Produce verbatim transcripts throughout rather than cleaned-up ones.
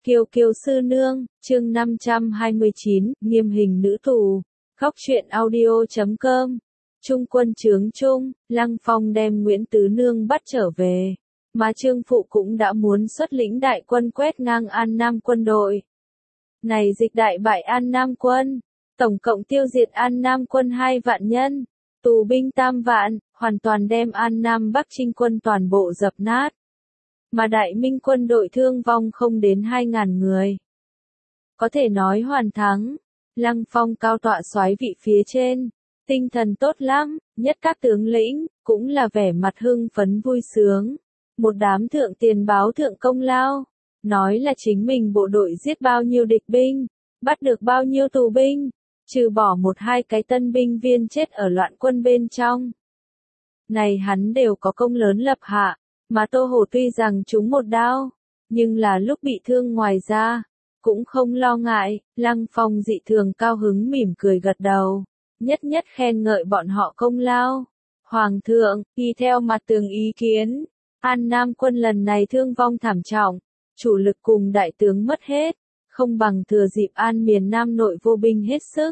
Kiều Kiều sư nương, chương năm trăm hai mươi chín, nghiêm hình nữ tù. Góc truyện audio chấm com. Trung quân chướng chung, Lăng Phong đem Nguyễn Tứ Nương bắt trở về, mà Trương Phụ cũng đã muốn xuất lĩnh đại quân quét ngang An Nam quân đội. Này dịch đại bại An Nam quân, tổng cộng tiêu diệt An Nam quân hai vạn nhân, tù binh tam vạn, hoàn toàn đem An Nam Bắc Trinh quân toàn bộ dập nát. Mà Đại Minh quân đội thương vong không đến hai ngàn người. Có thể nói hoàn thắng. Lăng Phong cao tọa soái vị phía trên, tinh thần tốt lắm, nhất các tướng lĩnh, cũng là vẻ mặt hưng phấn vui sướng. Một đám thượng tiền báo thượng công lao, nói là chính mình bộ đội giết bao nhiêu địch binh, bắt được bao nhiêu tù binh, trừ bỏ một hai cái tân binh viên chết ở loạn quân bên trong. Này hắn đều có công lớn lập hạ. Mà Tô Hổ tuy rằng trúng một đao, nhưng là lúc bị thương ngoài ra, cũng không lo ngại. Lăng Phong dị thường cao hứng mỉm cười gật đầu, nhất nhất khen ngợi bọn họ công lao. Hoàng thượng, y theo mặt tường ý kiến, An Nam quân lần này thương vong thảm trọng, chủ lực cùng đại tướng mất hết, không bằng thừa dịp An miền Nam nội vô binh hết sức.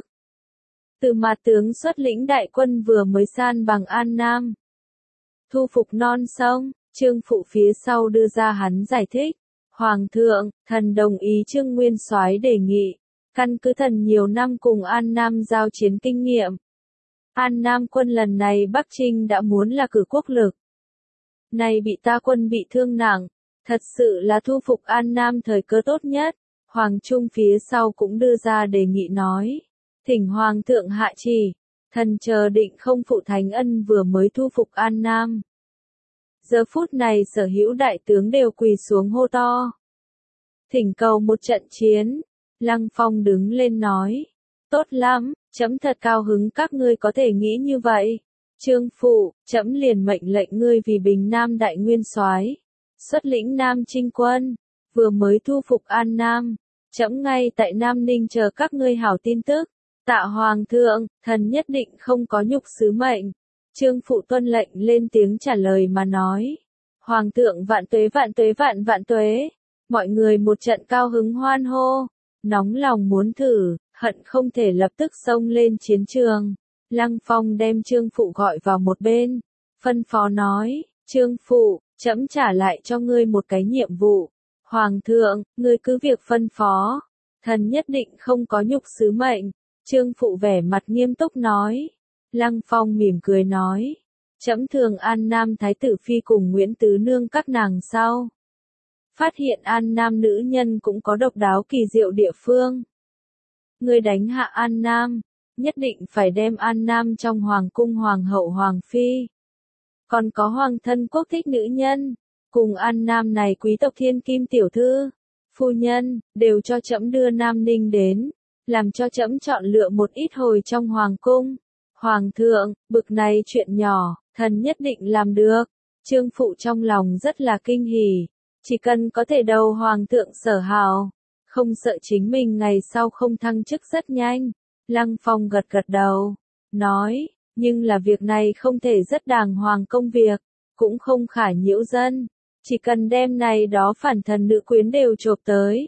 Từ mặt tướng xuất lĩnh đại quân vừa mới san bằng An Nam, thu phục non sông. Trương Phụ phía sau đưa ra hắn giải thích, Hoàng thượng, thần đồng ý Trương Nguyên Soái đề nghị, căn cứ thần nhiều năm cùng An Nam giao chiến kinh nghiệm. An Nam quân lần này Bắc Trinh đã muốn là cử quốc lực. Này bị ta quân bị thương nặng, thật sự là thu phục An Nam thời cơ tốt nhất. Hoàng Trung phía sau cũng đưa ra đề nghị nói, thỉnh Hoàng thượng hạ chỉ, thần chờ định không phụ thánh ân vừa mới thu phục An Nam. Giờ phút này sở hữu đại tướng đều quỳ xuống hô to. Thỉnh cầu một trận chiến. Lăng Phong đứng lên nói. Tốt lắm, chấm thật cao hứng các ngươi có thể nghĩ như vậy. Trương Phụ, chấm liền mệnh lệnh ngươi vì Bình Nam đại nguyên soái, xuất lĩnh Nam Trinh quân, vừa mới thu phục An Nam. Chấm ngay tại Nam Ninh chờ các ngươi hảo tin tức. Tạ Hoàng thượng, thần nhất định không có nhục sứ mệnh. Trương Phụ tuân lệnh lên tiếng trả lời mà nói. Hoàng thượng vạn tuế vạn tuế vạn vạn tuế. Mọi người một trận cao hứng hoan hô. Nóng lòng muốn thử, hận không thể lập tức xông lên chiến trường. Lăng Phong đem Trương Phụ gọi vào một bên. Phân phó nói, Trương Phụ, trẫm trả lại cho ngươi một cái nhiệm vụ. Hoàng thượng, ngươi cứ việc phân phó. Thần nhất định không có nhục sứ mệnh. Trương Phụ vẻ mặt nghiêm túc nói. Lăng Phong mỉm cười nói, trẫm thường An Nam Thái tử Phi cùng Nguyễn Tứ Nương các nàng sau. Phát hiện An Nam nữ nhân cũng có độc đáo kỳ diệu địa phương. Người đánh hạ An Nam, nhất định phải đem An Nam trong hoàng cung hoàng hậu hoàng phi. Còn có hoàng thân quốc thích nữ nhân, cùng An Nam này quý tộc thiên kim tiểu thư, phu nhân, đều cho trẫm đưa Nam Ninh đến, làm cho trẫm chọn lựa một ít hồi trong hoàng cung. Hoàng thượng, bực này chuyện nhỏ, thần nhất định làm được. Trương Phụ trong lòng rất là kinh hỉ, chỉ cần có thể đầu Hoàng thượng sở hào, không sợ chính mình ngày sau không thăng chức rất nhanh. Lăng Phong gật gật đầu, nói, nhưng là việc này không thể rất đàng hoàng công việc, cũng không khả nhiễu dân, chỉ cần đem này đó phản thần nữ quyến đều chộp tới.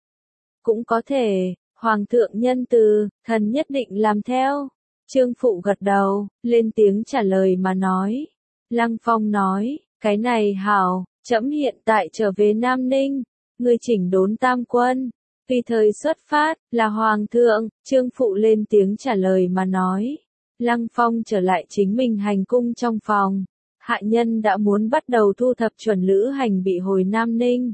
Cũng có thể, Hoàng thượng nhân từ, thần nhất định làm theo. Trương Phụ gật đầu, lên tiếng trả lời mà nói. Lăng Phong nói, cái này hảo, trẫm hiện tại trở về Nam Ninh, người chỉnh đốn tam quân, tùy thời xuất phát, là Hoàng thượng. Trương Phụ lên tiếng trả lời mà nói. Lăng Phong trở lại chính mình hành cung trong phòng, hạ nhân đã muốn bắt đầu thu thập chuẩn lữ hành bị hồi Nam Ninh.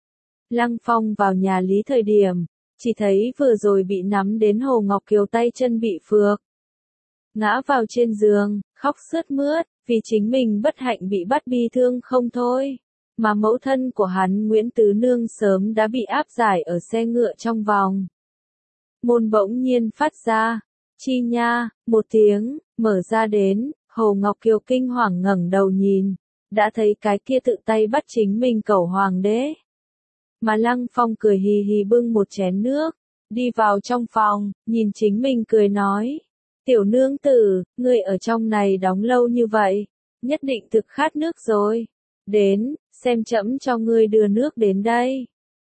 Lăng Phong vào nhà Lý thời điểm, chỉ thấy vừa rồi bị nắm đến Hồ Ngọc Kiều tay chân bị phược. Ngã vào trên giường, khóc sướt mướt, vì chính mình bất hạnh bị bắt bi thương không thôi. Mà mẫu thân của hắn Nguyễn Tứ Nương sớm đã bị áp giải ở xe ngựa trong vòng. Môn bỗng nhiên phát ra, chi nha, một tiếng, mở ra đến, Hồ Ngọc Kiều kinh hoàng ngẩng đầu nhìn, đã thấy cái kia tự tay bắt chính mình cẩu hoàng đế. Mà Lăng Phong cười hì hì bưng một chén nước, đi vào trong phòng, nhìn chính mình cười nói. Tiểu nương tử, ngươi ở trong này đóng lâu như vậy, nhất định thực khát nước rồi. Đến, xem trẫm cho ngươi đưa nước đến đây.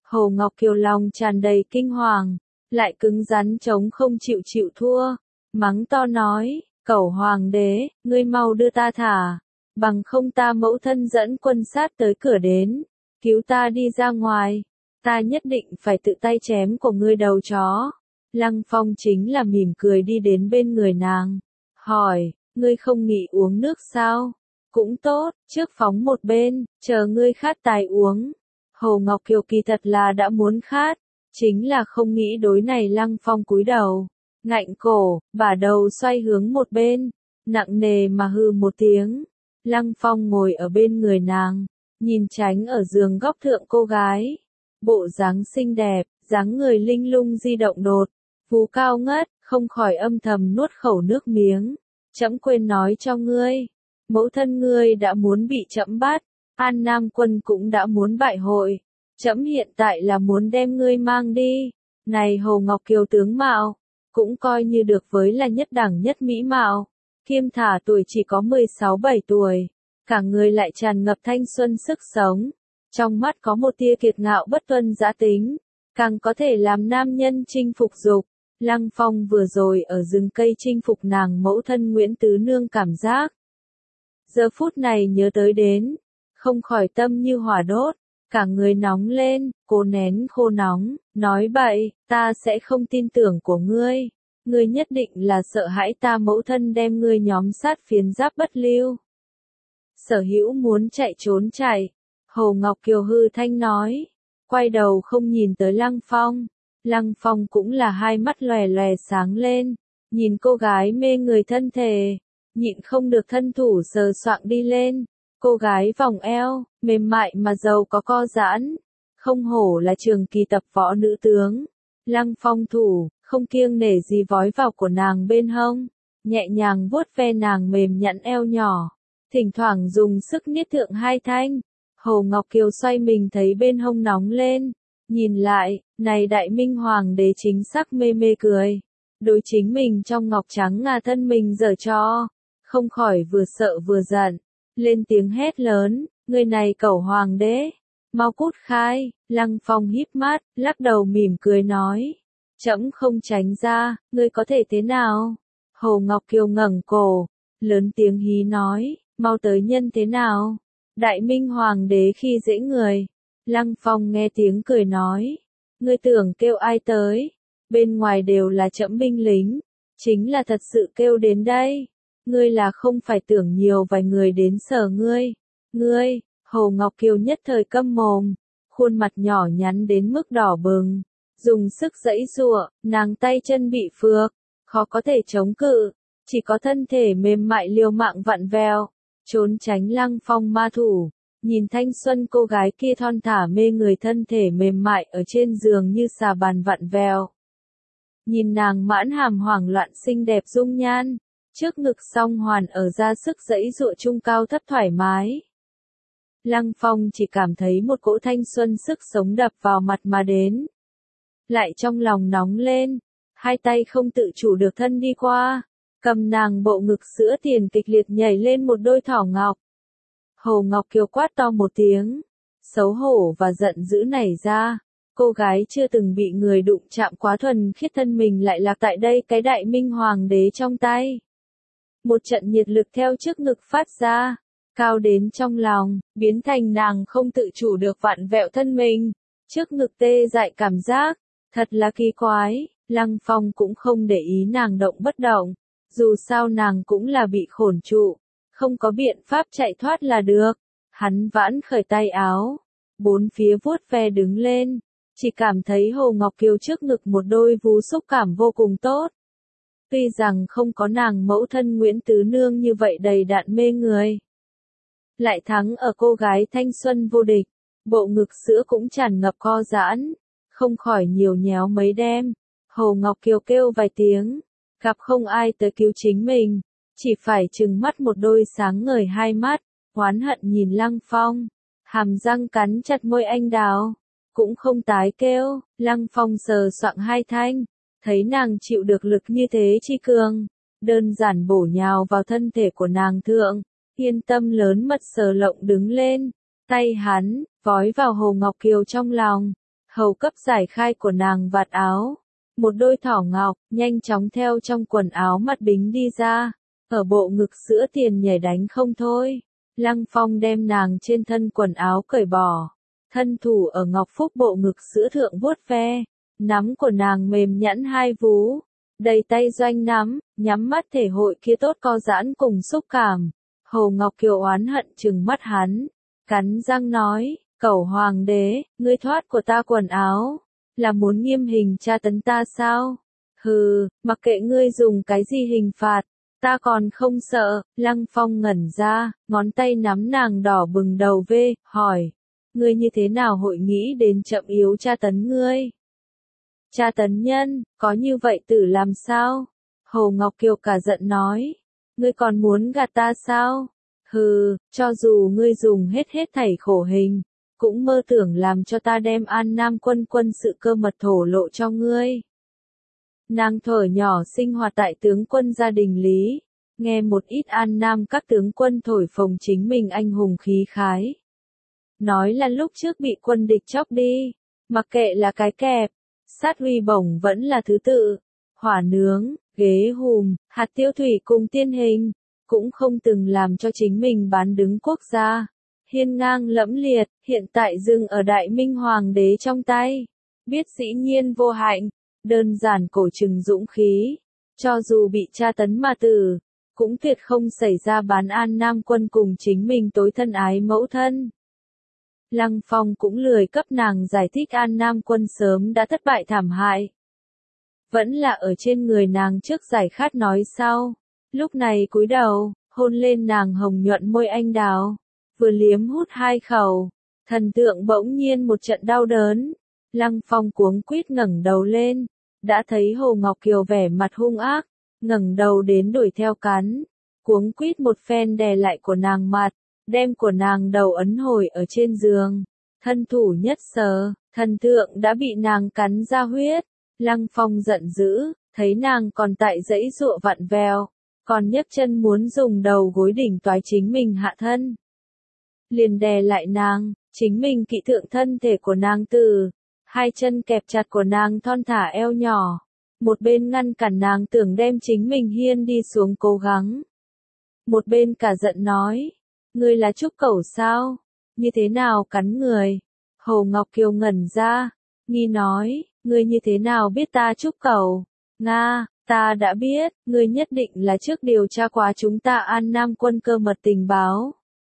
Hồ Ngọc Kiều lòng tràn đầy kinh hoàng, lại cứng rắn chống không chịu chịu thua, mắng to nói, cẩu hoàng đế, ngươi mau đưa ta thả, bằng không ta mẫu thân dẫn quân sát tới cửa đến, cứu ta đi ra ngoài, ta nhất định phải tự tay chém của ngươi đầu chó. Lăng Phong chính là mỉm cười đi đến bên người nàng, hỏi, ngươi không nghỉ uống nước sao? Cũng tốt, trước phóng một bên, chờ ngươi khát tài uống. Hồ Ngọc Kiều kỳ thật là đã muốn khát, chính là không nghĩ đối này Lăng Phong cúi đầu, ngạnh cổ, bả đầu xoay hướng một bên, nặng nề mà hừ một tiếng. Lăng Phong ngồi ở bên người nàng, nhìn tránh ở giường góc thượng cô gái, bộ dáng xinh đẹp, dáng người linh lung di động đột, vú cao ngất, không khỏi âm thầm nuốt khẩu nước miếng. Trẫm quên nói cho ngươi, mẫu thân ngươi đã muốn bị trẫm bắt, An Nam quân cũng đã muốn bại hội, trẫm hiện tại là muốn đem ngươi mang đi. Này Hồ Ngọc Kiều tướng mạo, cũng coi như được với là nhất đẳng nhất mỹ mạo, kiêm thả tuổi chỉ có mười sáu bảy tuổi, cả người lại tràn ngập thanh xuân sức sống, trong mắt có một tia kiệt ngạo bất tuân dã tính, càng có thể làm nam nhân chinh phục dục. Lăng Phong vừa rồi ở rừng cây chinh phục nàng mẫu thân Nguyễn Tứ Nương cảm giác. Giờ phút này nhớ tới đến, không khỏi tâm như hỏa đốt, cả người nóng lên, cố nén khô nóng, nói bậy, ta sẽ không tin tưởng của ngươi, ngươi nhất định là sợ hãi ta mẫu thân đem ngươi nhóm sát phiến giáp bất lưu. Sở Hữu muốn chạy trốn chạy, Hồ Ngọc Kiều hư thanh nói, quay đầu không nhìn tới Lăng Phong. Lăng Phong cũng là hai mắt lòe lòe sáng lên, nhìn cô gái mê người thân thể, nhịn không được thân thủ sờ soạng đi lên, cô gái vòng eo, mềm mại mà giàu có co giãn, không hổ là trường kỳ tập võ nữ tướng. Lăng Phong thủ, không kiêng nể gì vói vào của nàng bên hông, nhẹ nhàng vuốt ve nàng mềm nhẵn eo nhỏ, thỉnh thoảng dùng sức niết thượng hai thanh. Hồ Ngọc Kiều xoay mình thấy bên hông nóng lên, nhìn lại, này Đại Minh Hoàng đế chính xác mê mê cười, đối chính mình trong ngọc trắng ngà thân mình giở trò, không khỏi vừa sợ vừa giận, lên tiếng hét lớn, người này cẩu hoàng đế, mau cút khai. Lăng Phong híp mắt, lắc đầu mỉm cười nói, trẫm không tránh ra, ngươi có thể thế nào? Hồ Ngọc Kiều ngẩng cổ, lớn tiếng hí nói, mau tới nhân thế nào? Đại Minh Hoàng đế khi dễ người. Lăng Phong nghe tiếng cười nói, ngươi tưởng kêu ai tới, bên ngoài đều là trẫm binh lính, chính là thật sự kêu đến đây, ngươi là không phải tưởng nhiều vài người đến sở ngươi, ngươi. Hồ Ngọc Kiều nhất thời câm mồm, khuôn mặt nhỏ nhắn đến mức đỏ bừng, dùng sức giãy giụa, nàng tay chân bị phược, khó có thể chống cự, chỉ có thân thể mềm mại liều mạng vặn vẹo, trốn tránh Lăng Phong ma thủ. Nhìn thanh xuân cô gái kia thon thả mê người thân thể mềm mại ở trên giường như xà bàn vặn vẹo. Nhìn nàng mãn hàm hoảng loạn xinh đẹp dung nhan, trước ngực song hoàn ở ra sức giãy giụa trung cao thấp thoải mái. Lăng Phong chỉ cảm thấy một cỗ thanh xuân sức sống đập vào mặt mà đến. Lại trong lòng nóng lên, hai tay không tự chủ được thân đi qua, cầm nàng bộ ngực sữa tiền kịch liệt nhảy lên một đôi thỏ ngọc. Hồ Ngọc Kiều quát to một tiếng, xấu hổ và giận dữ nảy ra, cô gái chưa từng bị người đụng chạm quá thuần khiết thân mình lại lạc tại đây cái Đại Minh Hoàng đế trong tay. Một trận nhiệt lực theo trước ngực phát ra, cao đến trong lòng, biến thành nàng không tự chủ được vặn vẹo thân mình, trước ngực tê dại cảm giác, thật là kỳ quái. Lăng Phong cũng không để ý nàng động bất động, dù sao nàng cũng là bị khổn trụ, không có biện pháp chạy thoát là được. Hắn vãn khởi tay áo, bốn phía vuốt ve đứng lên, chỉ cảm thấy Hồ Ngọc Kiều trước ngực một đôi vú xúc cảm vô cùng tốt. Tuy rằng không có nàng mẫu thân Nguyễn Tứ Nương như vậy đầy đặn mê người, lại thắng ở cô gái thanh xuân vô địch, bộ ngực sữa cũng tràn ngập co giãn, không khỏi nhiều nhéo mấy đêm. Hồ Ngọc Kiều kêu vài tiếng, gặp không ai tới cứu chính mình, chỉ phải trừng mắt một đôi sáng ngời hai mắt, oán hận nhìn Lăng Phong, hàm răng cắn chặt môi anh đào, cũng không tái kêu. Lăng Phong sờ soạng hai thanh, thấy nàng chịu được lực như thế chi cường, đơn giản bổ nhào vào thân thể của nàng thượng, yên tâm lớn mật sờ lộng đứng lên, tay hắn, vói vào Hồ Ngọc Kiều trong lòng, hầu cấp giải khai của nàng vạt áo. Một đôi thỏ ngọc, nhanh chóng theo trong quần áo mặt bính đi ra, ở bộ ngực sữa tiền nhảy đánh không thôi. Lăng Phong đem nàng trên thân quần áo cởi bỏ, thân thủ ở ngọc phúc bộ ngực sữa thượng vuốt ve, nắm của nàng mềm nhẵn hai vú, đầy tay doanh nắm, nhắm mắt thể hội kia tốt co giãn cùng xúc cảm. Hồ Ngọc Kiều oán hận trừng mắt hắn, cắn răng nói, cẩu hoàng đế, ngươi thoát của ta quần áo, là muốn nghiêm hình tra tấn ta sao? Hừ, mặc kệ ngươi dùng cái gì hình phạt, ta còn không sợ. Lăng Phong ngẩn ra, ngón tay nắm nàng đỏ bừng đầu vê, hỏi, ngươi như thế nào hội nghĩ đến chậm yếu tra tấn ngươi? Tra tấn nhân, có như vậy tử làm sao? Hồ Ngọc Kiều cả giận nói, ngươi còn muốn gạt ta sao? Hừ, cho dù ngươi dùng hết hết thảy khổ hình, cũng mơ tưởng làm cho ta đem An Nam quân quân sự cơ mật thổ lộ cho ngươi. Nàng thở nhỏ sinh hoạt tại tướng quân gia đình Lý, nghe một ít An Nam các tướng quân thổi phồng chính mình anh hùng khí khái. Nói là lúc trước bị quân địch chóc đi, mặc kệ là cái kẹp, sát huy bổng vẫn là thứ tự, hỏa nướng, ghế hùm, hạt tiêu thủy cùng tiên hình, cũng không từng làm cho chính mình bán đứng quốc gia. Hiên ngang lẫm liệt, hiện tại dừng ở Đại Minh Hoàng đế trong tay. Biết dĩ nhiên vô hạnh, đơn giản cổ trừng dũng khí. Cho dù bị tra tấn mà tử, cũng tuyệt không xảy ra bán An Nam quân cùng chính mình tối thân ái mẫu thân. Lăng Phong cũng lười cấp nàng giải thích An Nam quân sớm đã thất bại thảm hại. Vẫn là ở trên người nàng trước giải khát nói sau. Lúc này cúi đầu, hôn lên nàng hồng nhuận môi anh đào. Vừa liếm hút hai khẩu, thần tượng bỗng nhiên một trận đau đớn. Lăng Phong cuống quýt ngẩng đầu lên, đã thấy Hồ Ngọc Kiều vẻ mặt hung ác, ngẩng đầu đến đuổi theo cắn, cuống quýt một phen đè lại của nàng mặt, đem của nàng đầu ấn hồi ở trên giường, thân thủ nhất sờ, thần tượng đã bị nàng cắn ra huyết. Lăng Phong giận dữ, thấy nàng còn tại dãy dụa vặn vèo, còn nhấc chân muốn dùng đầu gối đỉnh toái chính mình hạ thân. Liền đè lại nàng, chính mình kỵ thượng thân thể của nàng từ, hai chân kẹp chặt của nàng thon thả eo nhỏ, một bên ngăn cản nàng tưởng đem chính mình hiên đi xuống cố gắng. Một bên cả giận nói, ngươi là trúc cẩu sao, như thế nào cắn người? Hồ Ngọc Kiều ngẩn ra, nghi nói, ngươi như thế nào biết ta trúc cẩu? Nga, ta đã biết, ngươi nhất định là trước điều tra qua chúng ta An Nam quân cơ mật tình báo.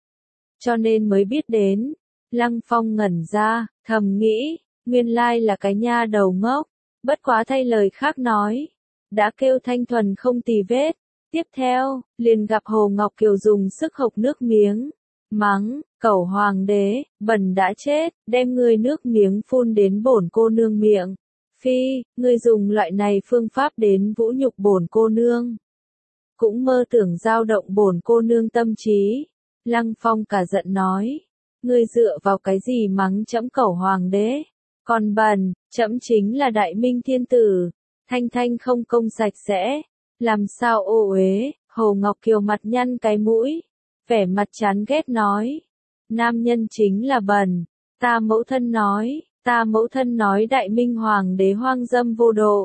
Cho nên mới biết đến. Lăng Phong ngẩn ra, thầm nghĩ, nguyên lai là cái nha đầu ngốc, bất quá thay lời khác nói, đã kêu thanh thuần không tì vết. Tiếp theo, liền gặp Hồ Ngọc Kiều dùng sức hộc nước miếng, mắng, cẩu hoàng đế, bẩn đã chết, đem ngươi nước miếng phun đến bổn cô nương miệng. Phi, ngươi dùng loại này phương pháp đến vũ nhục bổn cô nương. Cũng mơ tưởng dao động bổn cô nương tâm trí. Lăng Phong cả giận nói, ngươi dựa vào cái gì mắng trẫm cẩu hoàng đế, còn bần, trẫm chính là đại minh thiên tử, thanh thanh không công sạch sẽ, làm sao ô uế. Hồ Ngọc Kiều mặt nhăn cái mũi, vẻ mặt chán ghét nói, nam nhân chính là bần, ta mẫu thân nói, ta mẫu thân nói đại minh hoàng đế hoang dâm vô độ.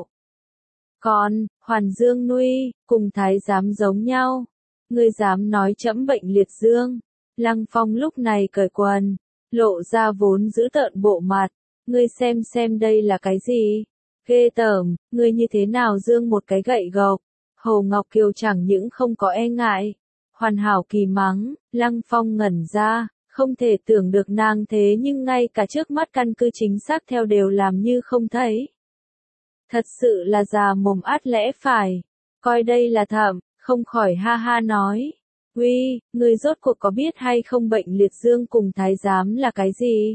Còn, Hoàn Dương nuôi, cùng thái giám giống nhau. Ngươi dám nói trẫm bệnh liệt dương? Lăng Phong lúc này cởi quần, lộ ra vốn giữ tợn bộ mặt. Ngươi xem xem đây là cái gì? Ghê tởm, ngươi như thế nào dương một cái gậy gộc? Hồ Ngọc Kiều chẳng những không có e ngại, hoàn hảo kỳ mắng. Lăng Phong ngẩn ra, không thể tưởng được nàng thế nhưng ngay cả trước mắt căn cứ chính xác theo đều làm như không thấy. Thật sự là già mồm át lẽ phải, coi đây là thẩm. Không khỏi ha ha nói, uy, ngươi rốt cuộc có biết hay không bệnh liệt dương cùng thái giám là cái gì?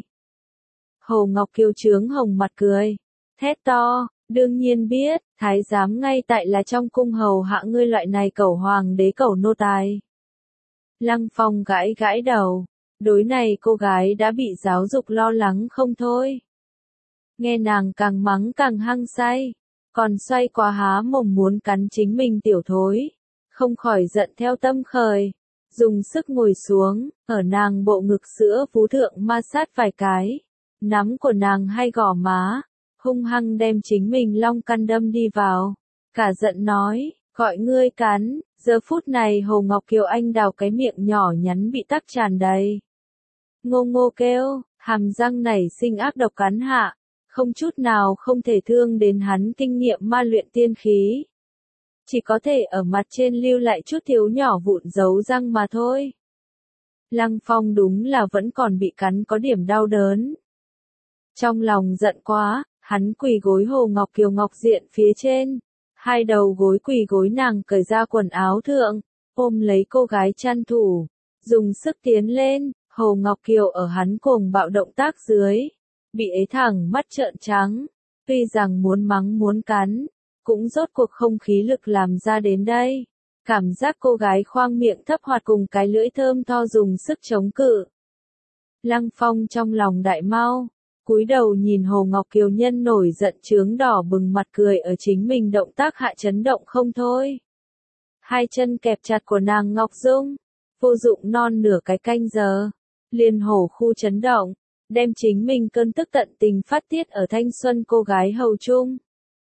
Hồ Ngọc Kiều trướng hồng mặt cười, thét to, đương nhiên biết, thái giám ngay tại là trong cung hầu hạ ngươi loại này cẩu hoàng đế cẩu nô tài. Lăng Phong gãi gãi đầu, đối này cô gái đã bị giáo dục lo lắng không thôi. Nghe nàng càng mắng càng hăng say, còn xoay qua há mồm muốn cắn chính mình tiểu thối. Không khỏi giận theo tâm khởi, dùng sức ngồi xuống, ở nàng bộ ngực sữa vú thượng ma sát vài cái, nắm của nàng hay gò má, hung hăng đem chính mình long căn đâm đi vào. Cả giận nói, gọi ngươi cắn, giờ phút này Hồ Ngọc Kiều anh đào cái miệng nhỏ nhắn bị tắc tràn đầy. Ngô ngô kêu, hàm răng nảy sinh ác độc cắn hạ, không chút nào không thể thương đến hắn kinh nghiệm ma luyện tiên khí. Chỉ có thể ở mặt trên lưu lại chút thiếu nhỏ vụn dấu răng mà thôi. Lăng Phong đúng là vẫn còn bị cắn có điểm đau đớn. Trong lòng giận quá, hắn quỳ gối Hồ Ngọc Kiều ngọc diện phía trên, hai đầu gối quỳ gối nàng cởi ra quần áo thượng, ôm lấy cô gái chăn thủ, dùng sức tiến lên. Hồ Ngọc Kiều ở hắn cùng bạo động tác dưới, bị ế thẳng mắt trợn trắng, tuy rằng muốn mắng muốn cắn, cũng rốt cuộc không khí lực làm ra đến đây. Cảm giác cô gái khoang miệng thấp hoạt cùng cái lưỡi thơm tho dùng sức chống cự. Lăng Phong trong lòng đại mau, cúi đầu nhìn Hồ Ngọc Kiều nhân nổi giận trướng đỏ bừng mặt cười ở chính mình động tác hạ chấn động không thôi. Hai chân kẹp chặt của nàng Ngọc Dung, vô dụng non nửa cái canh giờ. Liên hổ khu chấn động, đem chính mình cơn tức tận tình phát tiết ở thanh xuân cô gái hầu trung.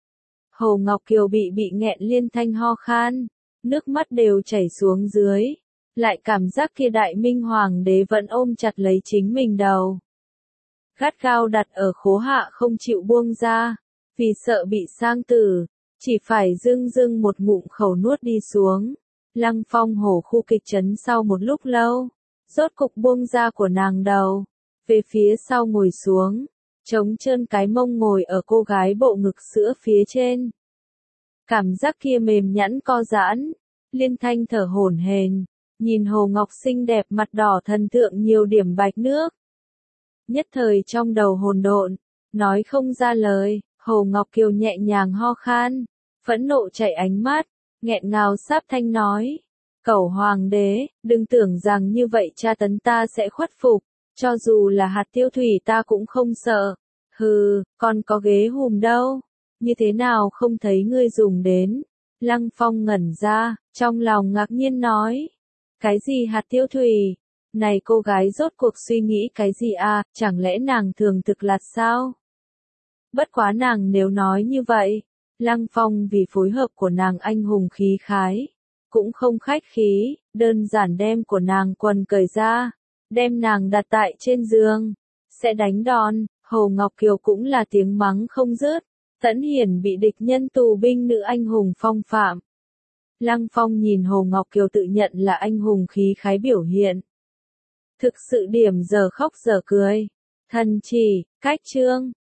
Hồ Ngọc Kiều bị bị nghẹn liên thanh ho khan, nước mắt đều chảy xuống dưới, lại cảm giác kia đại minh hoàng đế vẫn ôm chặt lấy chính mình đầu. Gắt gao đặt ở khố hạ không chịu buông ra, vì sợ bị sang tử, chỉ phải dưng dưng một ngụm khẩu nuốt đi xuống. Lăng Phong hổ khu kịch chấn sau một lúc lâu, rốt cục buông ra của nàng đầu, về phía sau ngồi xuống, chống trơn cái mông ngồi ở cô gái bộ ngực sữa phía trên. Cảm giác kia mềm nhẵn co giãn, liên thanh thở hổn hển, nhìn Hồ Ngọc xinh đẹp mặt đỏ thần thượng nhiều điểm bạch nước. Nhất thời trong đầu hồn độn, nói không ra lời, Hồ Ngọc Kiều nhẹ nhàng ho khan, phẫn nộ chảy ánh mắt, nghẹn ngào sáp thanh nói. Cẩu hoàng đế, đừng tưởng rằng như vậy tra tấn ta sẽ khuất phục, cho dù là hạt tiêu thủy ta cũng không sợ. Hừ, còn có ghế hùm đâu, như thế nào không thấy ngươi dùng đến. Lăng Phong ngẩn ra, trong lòng ngạc nhiên nói. Cái gì hạt tiêu thủy? Này cô gái rốt cuộc suy nghĩ cái gì à, chẳng lẽ nàng thường thực lạt sao? Bất quá nàng nếu nói như vậy, Lăng Phong vì phối hợp của nàng anh hùng khí khái, cũng không khách khí, đơn giản đem của nàng quần cởi ra, đem nàng đặt tại trên giường, sẽ đánh đòn. Hồ Ngọc Kiều cũng là tiếng mắng không dứt, tẫn hiển bị địch nhân tù binh nữ anh hùng phong phạm. Lăng Phong nhìn Hồ Ngọc Kiều tự nhận là anh hùng khí khái biểu hiện. Thực sự điểm giờ khóc giờ cười. Thần chỉ, cách chương.